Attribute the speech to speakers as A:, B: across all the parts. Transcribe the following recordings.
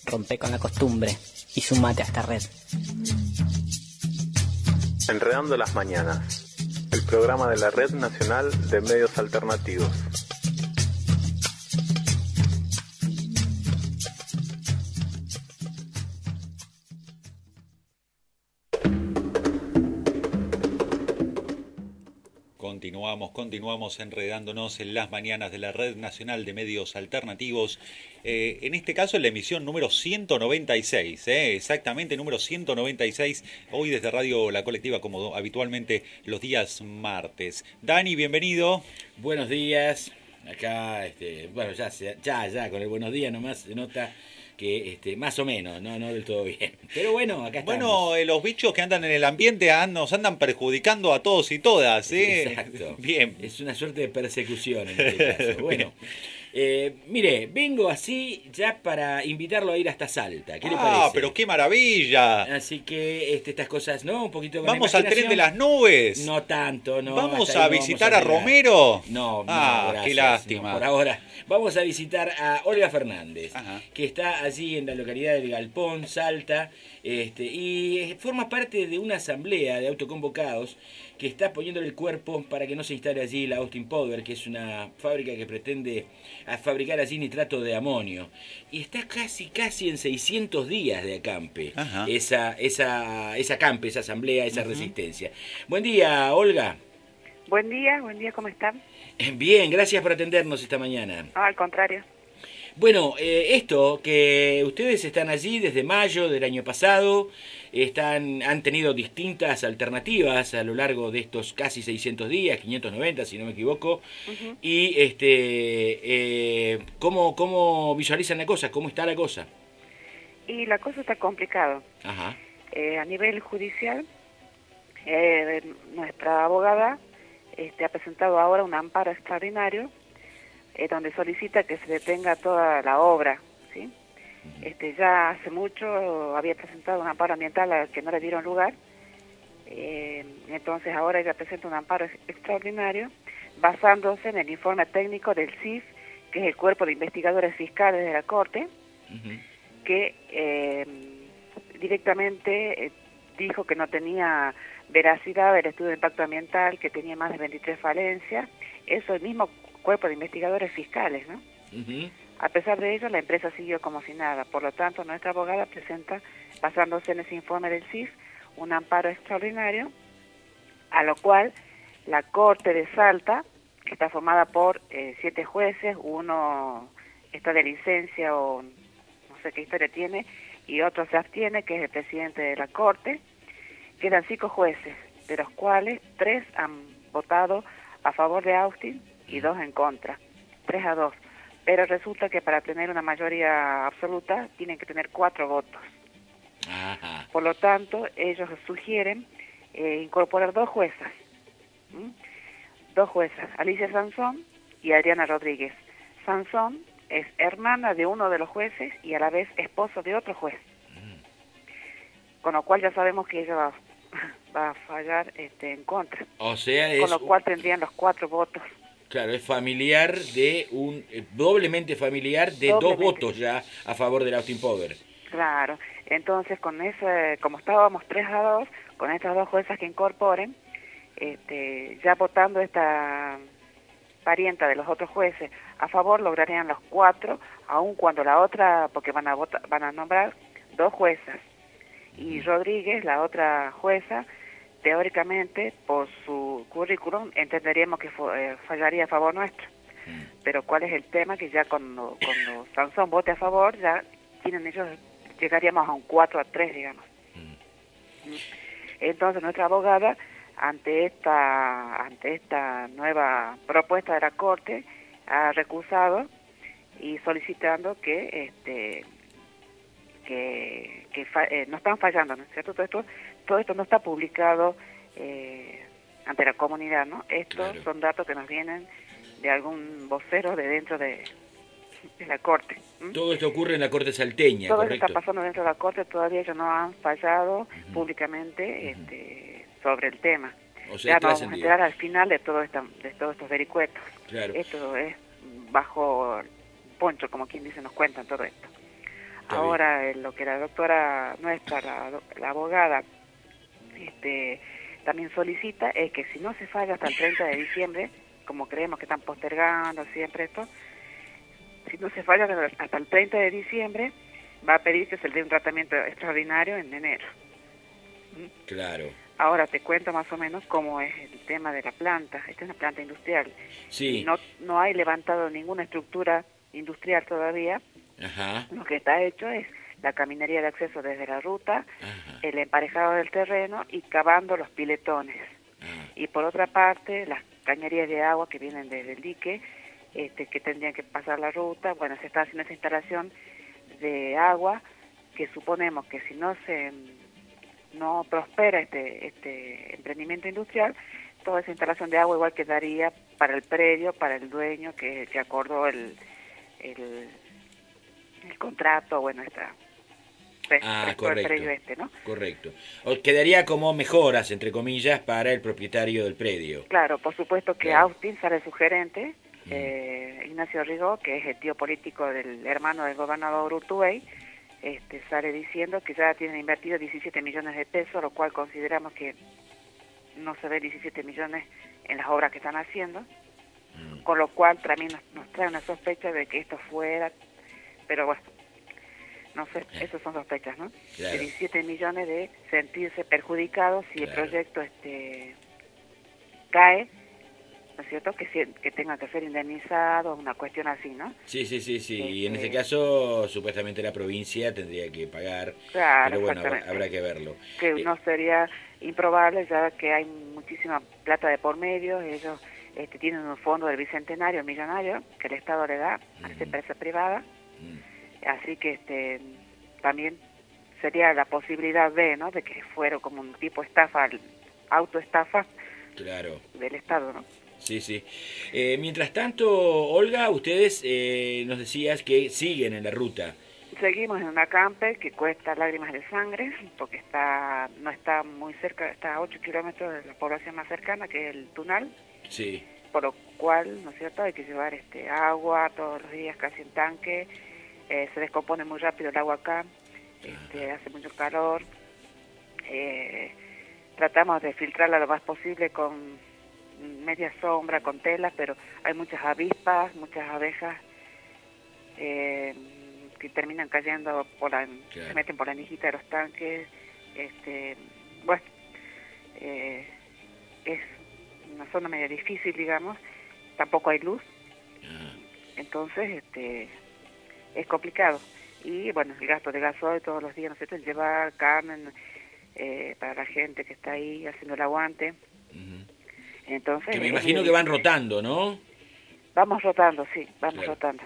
A: Rompe con la costumbre y sumate a esta red.
B: Enredando las mañanas, el programa de la Red Nacional de Medios Alternativos.
C: Continuamos enredándonos en las mañanas de la Red Nacional de Medios Alternativos. En este caso en la emisión número 196, exactamente número 196, hoy desde Radio La Colectiva, como habitualmente los días martes. Dani, bienvenido.
D: Buenos días. Acá, bueno, ya, con el buenos días nomás se nota que más o menos, no del todo bien. Pero bueno, acá estamos.
C: Bueno, los bichos que andan en el ambiente nos andan perjudicando a todos y todas, ¿eh?
D: Exacto.
C: Bien.
D: Es una suerte de persecución en este caso. Bueno, mire, vengo así ya para invitarlo a ir hasta Salta. ¿Qué le parece?
C: Ah, pero qué maravilla.
D: Así que estas cosas, ¿no? Un poquito con
C: Vamos al tren de las nubes.
D: No tanto, no.
C: Vamos a visitar a Romero.
D: No,
C: gracias, qué lástima.
D: No, por ahora. Vamos a visitar a Olga Fernández,
C: Ajá.
D: que está allí en la localidad del Galpón, Salta, y forma parte de una asamblea de autoconvocados que está poniéndole el cuerpo para que no se instale allí la Austin Power, que es una fábrica que pretende fabricar allí nitrato de amonio. Y está casi en 600 días de acampe.
C: Ajá.
D: Esa acampe, esa asamblea, esa resistencia. Buen día, Olga.
E: Buen día, ¿cómo están?
D: Bien, gracias por atendernos esta mañana.
E: No, al contrario.
D: Bueno, esto, que ustedes están allí desde mayo del año pasado, han tenido distintas alternativas a lo largo de estos casi 600 días, 590 si no me equivoco,
E: Uh-huh.
D: y ¿cómo visualizan la cosa? ¿Cómo está la cosa?
E: Y la cosa está complicada.
D: Ajá.
E: A nivel judicial, nuestra abogada ha presentado ahora un amparo extraordinario donde solicita que se detenga toda la obra, ¿sí? Ya hace mucho había presentado un amparo ambiental al que no le dieron lugar, entonces ahora ella presenta un amparo extraordinario basándose en el informe técnico del CIF, que es el Cuerpo de Investigadores Fiscales de la Corte,
D: Uh-huh.
E: que directamente dijo que no tenía veracidad el estudio de impacto ambiental, que tenía más de 23 falencias. Eso el mismo Cuerpo de Investigadores Fiscales, ¿no?
D: Uh-huh.
E: A pesar de ello, la empresa siguió como si nada. Por lo tanto, nuestra abogada presenta, basándose en ese informe del CIF, un amparo extraordinario, a lo cual la Corte de Salta, que está formada por 7 jueces, uno está de licencia o no sé qué historia tiene, y otro se abstiene, que es el presidente de la Corte. Quedan 5 jueces, de los cuales 3 han votado a favor de Austin y 2 en contra, 3-2. Pero resulta que para tener una mayoría absoluta tienen que tener 4 votos.
D: Ajá.
E: Por lo tanto, ellos sugieren incorporar 2 juezas. 2 juezas, Alicia Sansón y Adriana Rodríguez. Sansón es hermana de uno de los jueces y a la vez esposo de otro juez. Con lo cual ya sabemos que ella va a fallar en contra.
D: O sea,
E: Con lo cual tendrían los 4 votos.
D: Claro, es familiar de doblemente familiar de 2 votos ya a favor del Austin Power.
E: Claro, entonces con como estábamos 3-2, con estas 2 juezas que incorporen, ya votando esta parienta de los otros jueces a favor, lograrían los 4, aun cuando la otra, porque van a nombrar 2 juezas, y Rodríguez, la otra jueza, teóricamente, por su currículum, entenderíamos que fallaría a favor nuestro. Pero ¿cuál es el tema? Que ya cuando Sansón vote a favor, ya llegaríamos a un 4-3, digamos. Entonces nuestra abogada, ante esta nueva propuesta de la Corte, ha recusado y solicitando que no están fallando, ¿no es cierto? Todo esto no está publicado ante la comunidad, ¿no? Estos son datos que nos vienen de algún vocero de dentro de la Corte.
D: Todo esto ocurre en la Corte salteña,
E: Todo
D: ¿correcto?
E: esto está pasando dentro de la Corte, todavía ellos no han fallado públicamente sobre el tema.
D: O sea,
E: ya nos vamos a enterar al final de todos estos vericuetos.
D: Claro.
E: Esto es bajo poncho, como quien dice, nos cuentan todo esto. Ahora, lo que la doctora nuestra, la abogada, también solicita es que si no se falla hasta el 30 de diciembre, como creemos que están postergando siempre esto, si no se falla hasta el 30 de diciembre, va a pedir que se le dé un tratamiento extraordinario en enero.
D: Claro.
E: Ahora te cuento más o menos cómo es el tema de la planta. Esta es una planta industrial.
D: Sí.
E: No hay levantado ninguna estructura industrial todavía.
D: Ajá.
E: Lo que está hecho es la caminaría de acceso desde la ruta,
D: Ajá.
E: el emparejado del terreno y cavando los piletones.
D: Ah.
E: Y por otra parte, las cañerías de agua que vienen desde el dique, que tendrían que pasar la ruta. Bueno, se está haciendo esa instalación de agua que suponemos que si no prospera este emprendimiento industrial, toda esa instalación de agua igual quedaría para el predio, para el dueño que acordó el contrato, bueno,
D: Correcto.
E: el predio ¿no?
D: Correcto. Quedaría como mejoras, entre comillas, para el propietario del predio.
E: Claro, por supuesto que
D: Claro.
E: Austin sale su gerente, Ignacio Rigó, que es el tío político del hermano del gobernador Urtubey, sale diciendo que ya tienen invertido 17 millones de pesos, lo cual consideramos que no se ve 17 millones en las obras que están haciendo, con lo cual también nos trae una sospecha de que esto fuera, pero bueno, no sé, esas son sospechas, ¿no?
D: Claro.
E: De 17 millones de sentirse perjudicados si
D: Claro.
E: el proyecto cae, ¿no es cierto? Que tenga que ser indemnizado, una cuestión así, ¿no?
D: Sí. Y en este caso, supuestamente la provincia tendría que pagar.
E: Claro,
D: pero bueno,
E: exactamente.
D: habrá que verlo.
E: Que no sería improbable, ya que hay muchísima plata de por medio. Ellos tienen un fondo del Bicentenario millonario que el Estado le da a esa empresa privada. Así que también sería la posibilidad ¿no? de que fuera como un tipo estafa, autoestafa
D: Claro.
E: del Estado, ¿no?
D: Sí. Mientras tanto, Olga, ustedes nos decías que siguen en la ruta.
E: Seguimos en una camper que cuesta lágrimas de sangre, porque no está muy cerca, está a 8 kilómetros de la población más cercana, que es el Tunal.
D: Sí.
E: Por lo cual, ¿no es cierto?, hay que llevar agua todos los días, casi en tanque. Se descompone muy rápido el agua acá, hace mucho calor. Tratamos de filtrarla lo más posible con media sombra, con telas, pero hay muchas avispas, muchas abejas que terminan cayendo se meten por la nijita de los tanques. Bueno, es una zona media difícil, digamos, tampoco hay luz, entonces es complicado. Y bueno, el gasto de gasoil todos los días, ¿no es cierto?, el llevar carne para la gente que está ahí haciendo el aguante. Entonces,
D: que me imagino que van rotando, ¿no?
E: Vamos rotando, sí, vamos
D: Claro.
E: rotando.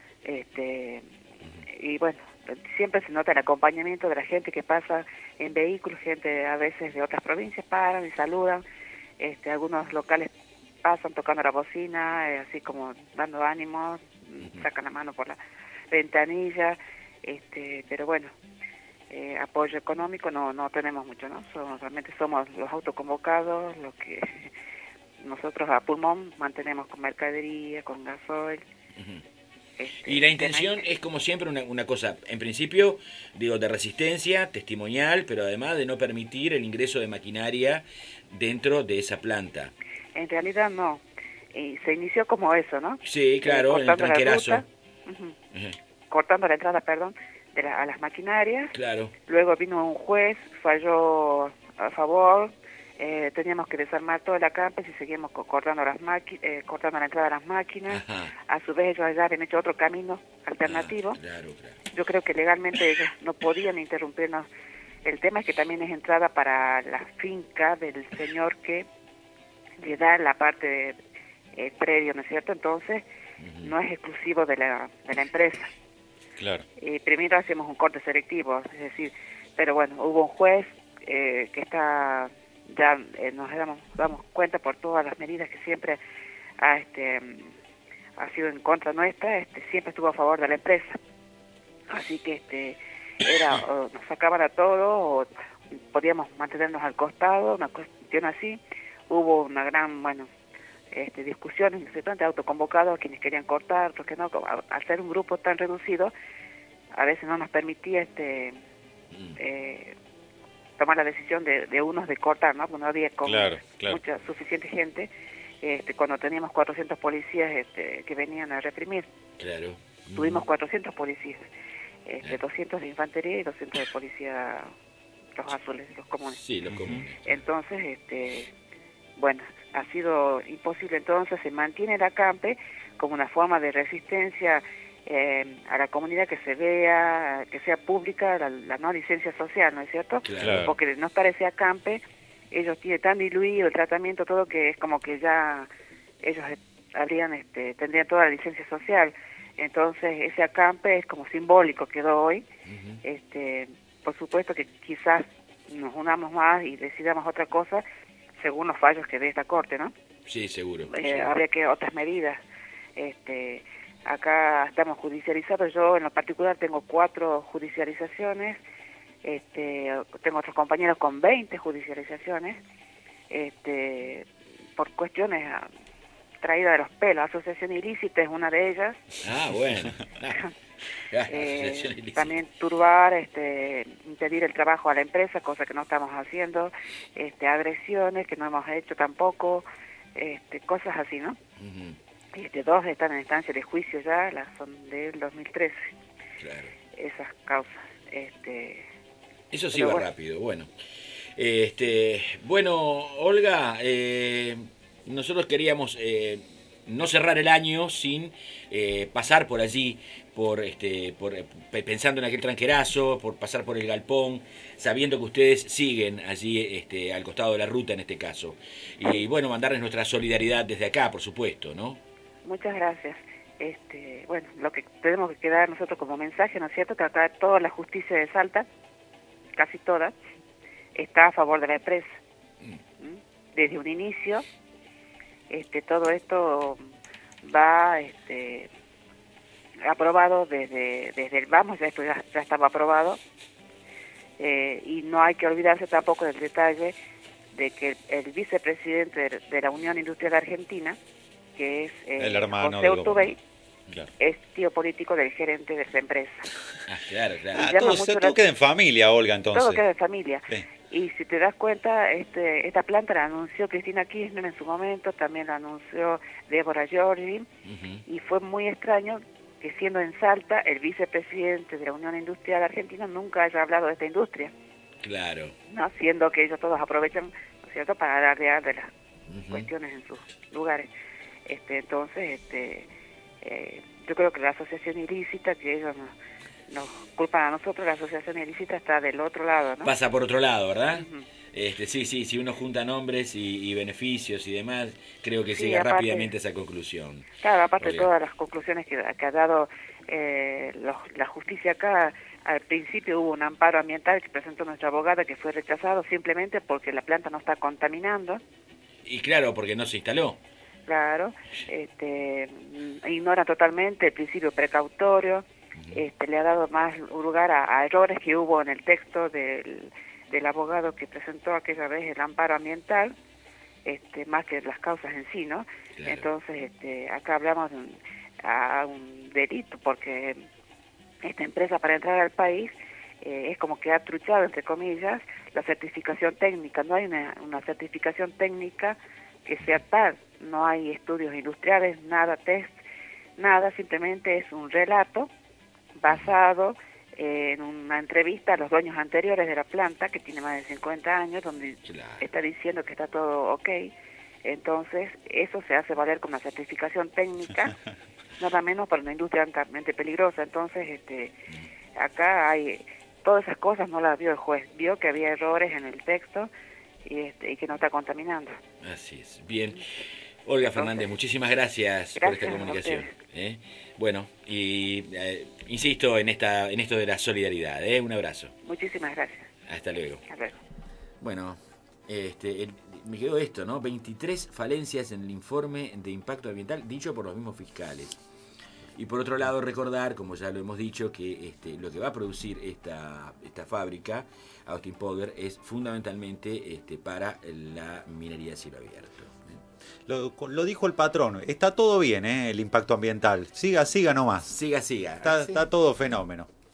E: Y bueno, siempre se nota el acompañamiento de la gente que pasa en vehículos, gente a veces de otras provincias paran y saludan, algunos locales pasan tocando la bocina, así como dando ánimos, sacan la mano por la ventanilla, pero bueno, apoyo económico no tenemos mucho, ¿no? Realmente somos los autoconvocados, los que nosotros a pulmón mantenemos con mercadería, con gasoil.
D: Y la intención es, como siempre, una cosa, en principio, digo, de resistencia, testimonial, pero además de no permitir el ingreso de maquinaria dentro de esa planta.
E: En realidad no. Se inició como eso, ¿no?
D: Sí, claro, en el tranquerazo.
E: Cortando la entrada, perdón, a las maquinarias.
D: Claro.
E: Luego vino un juez, falló a favor. Teníamos que desarmar toda la campus y seguimos cortando cortando la entrada a las máquinas.
D: Ajá.
E: A su vez ellos ya habían hecho otro camino alternativo.
D: Claro.
E: Yo creo que legalmente ellos no podían interrumpirnos. El tema es que también es entrada para la finca del señor que le da la parte de predio, ¿no es cierto? Entonces no es exclusivo de la empresa.
C: Claro.
E: Primero hacemos un corte selectivo, es decir, pero bueno, hubo un juez que está, ya nos damos cuenta por todas las medidas que siempre ha sido en contra nuestra, siempre estuvo a favor de la empresa. Así que o nos sacaban a todos o podíamos mantenernos al costado, una cuestión así. Hubo una gran, discusiones, ¿no es cierto?, de autoconvocados, quienes querían cortar, otros que no. Al ser un grupo tan reducido, a veces no nos permitía tomar la decisión de unos de cortar, ¿no? Porque no había
C: Claro.
E: mucha suficiente gente, cuando teníamos 400 policías que venían a reprimir.
D: Claro.
E: Tuvimos 400 policías, 200 de infantería y 200 de policía, los azules, los comunes.
D: Sí, los comunes.
E: Entonces, bueno, ha sido imposible. Entonces se mantiene el acampe como una forma de resistencia a la comunidad, que se vea, que sea pública la no licencia social, ¿no es cierto?
C: Claro.
E: Porque no parece acampe, ellos tienen tan diluido el tratamiento, todo, que es como que ya ellos tendrían toda la licencia social. Entonces ese acampe es como simbólico, quedó hoy. Por supuesto que quizás nos unamos más y decidamos otra cosa según los fallos que dé esta corte, ¿no?
D: Sí, seguro.
E: Habría que otras medidas. Acá estamos judicializados. Yo en lo particular tengo 4 judicializaciones. Tengo otros compañeros con 20 judicializaciones. Por cuestiones traídas de los pelos. Asociación ilícita es una de ellas.
D: Ah, bueno. Asociación ilícita.
E: También turbar, impedir el trabajo a la empresa, cosa que no estamos haciendo. Agresiones que no hemos hecho tampoco. Cosas así, ¿no? 2 están en instancia de juicio ya, son del 2013.
D: Claro.
E: Esas causas.
D: Eso sí va rápido, bueno. Bueno, Olga, nosotros queríamos no cerrar el año sin pasar por allí, pensando en aquel tranquerazo, por pasar por el galpón, sabiendo que ustedes siguen allí al costado de la ruta en este caso. Y bueno, mandarles nuestra solidaridad desde acá, por supuesto, ¿no?
E: Muchas gracias. Bueno, lo que tenemos que quedar nosotros como mensaje, ¿no es cierto?, que acá toda la justicia de Salta, casi toda, está a favor de la empresa. Desde un inicio, todo esto va aprobado desde el vamos, ya esto ya estaba aprobado, y no hay que olvidarse tampoco del detalle de que el vicepresidente de la Unión Industrial Argentina, que es
C: el hermano
E: José Urtubey,
C: claro,
E: es tío político del gerente de esa empresa.
D: Ah, claro.
C: Todo queda en familia, Olga, entonces.
E: Todo queda en familia.
C: Sí.
E: Y si te das cuenta, esta planta la anunció Cristina Kirchner en su momento, también la anunció Débora Giorgi, y fue muy extraño que, siendo en Salta, el vicepresidente de la Unión Industrial Argentina nunca haya hablado de esta industria.
D: Claro.
E: ¿No? Siendo que ellos todos aprovechan, ¿no es cierto?, para alardear de las cuestiones en sus lugares. Entonces, yo creo que la asociación ilícita, que ellos nos culpan a nosotros, la asociación ilícita está del otro lado, ¿no?
D: Pasa por otro lado, ¿verdad? Sí, si uno junta nombres y beneficios y demás, creo que
E: Sí,
D: llega
E: aparte,
D: rápidamente a esa conclusión.
E: Claro, aparte de
D: Olga.
E: todas las conclusiones que ha dado la justicia acá. Al principio hubo un amparo ambiental que presentó nuestra abogada, que fue rechazado simplemente porque la planta no está contaminando.
D: Y claro, porque no se instaló.
E: Claro, ignora totalmente el principio precautorio, le ha dado más lugar a errores que hubo en el texto del abogado que presentó aquella vez el amparo ambiental, más que las causas en sí, ¿no?
D: Claro.
E: Entonces, acá hablamos de un delito, porque esta empresa, para entrar al país, es como que ha truchado, entre comillas, la certificación técnica. No hay una certificación técnica que sea tal, no hay estudios industriales, nada test, nada, simplemente es un relato basado en una entrevista a los dueños anteriores de la planta, que tiene más de 50 años, donde está diciendo que está todo ok. Entonces, eso se hace valer como una certificación técnica, nada menos para una industria altamente peligrosa. Entonces, acá hay todas esas cosas, no las vio el juez, vio que había errores en el texto y que no está contaminando.
D: Así es. Bien. Olga Fernández, muchísimas gracias por esta comunicación. Bueno, y insisto en esto de la solidaridad. Un abrazo.
E: Muchísimas gracias.
D: Hasta luego.
E: Hasta luego.
D: Bueno, me quedó esto, ¿no? 23 falencias en el informe de impacto ambiental dicho por los mismos fiscales. Y por otro lado, recordar, como ya lo hemos dicho, que lo que va a producir esta fábrica, Austin Powder, es fundamentalmente para la minería a cielo abierto.
C: Lo dijo el patrón, está todo bien, el impacto ambiental. Siga nomás.
D: Siga.
C: Está todo fenómeno.